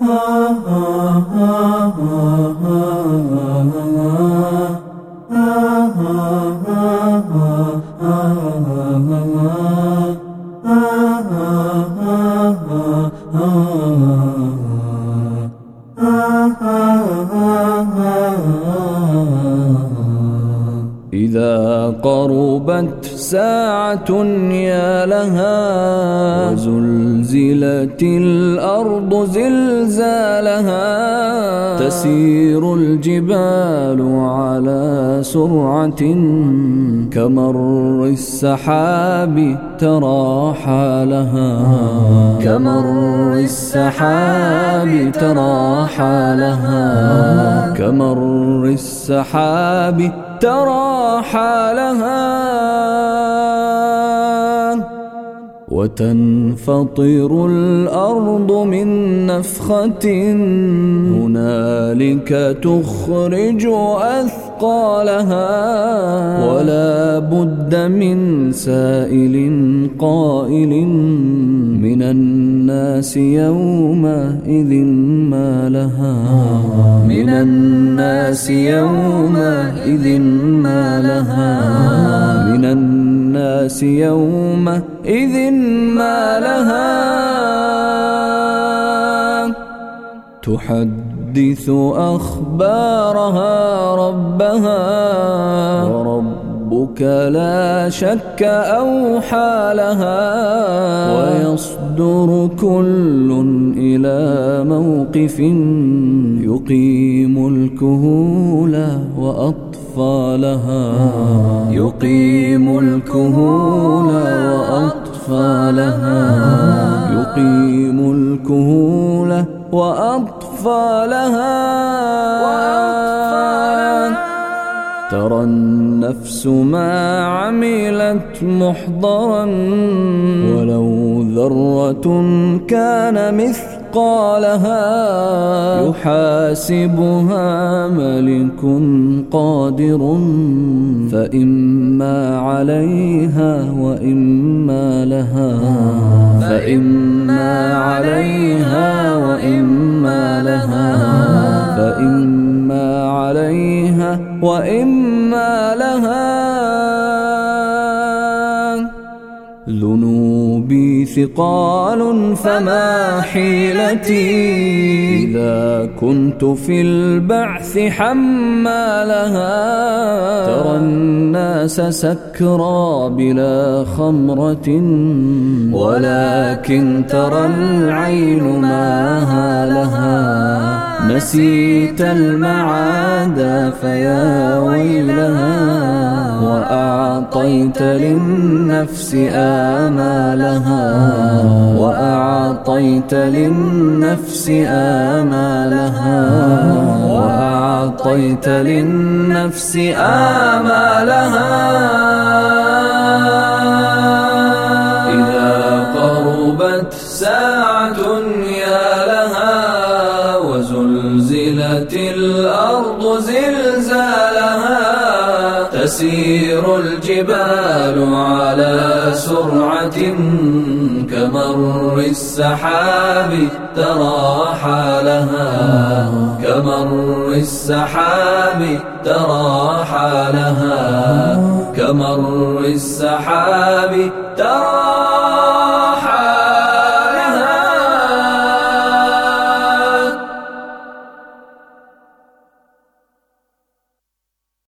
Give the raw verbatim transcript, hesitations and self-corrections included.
إذا قربت ساعة يا لها وزلزلت الأرض زلزالها تسير الجبال على سرعة كمر السحاب ترى حالها كمر السحاب ترى حالها كمر السحاب ترى حالها وتنفطر الأرض من نفخة هنالك تخرج أثقالها ولا بد من سائل قائل من الناس يومئذ ما لها من الناس يومئذ ما لها من الناس يومئذ ما لها تحدث أخبارها ربها وربك لا شك أوحى لها ويصدر كل إلى موقف يقيم الكهول وأطفالها يقيم الكهول وأطفالها يقيم الكهول وأطفالها ترى النفس ما عملت محضرا ولو ذرة كان مثقالها يحاسبها ملك قادر فإما عليها وإما لها فإما عليها وإما لها فإما عليها وإما لها ذنوبي ثقال فما حيلتي إذا كنت في البعث حمالها ترى الناس سكرى بلا خمرة ولكن ترى العين ما لها نسيت المعاد فيا ويلها وأعطيت للنفس آمالها وأعطيت للنفس آمالها وأعطيت للنفس آمالها إذا قربت ساعة يا لها وزلزلت الأرض زلزالها تسير الجبال على سرعة كمر السحاب ترى حالها كمر السحاب ترى حالها كمر السحاب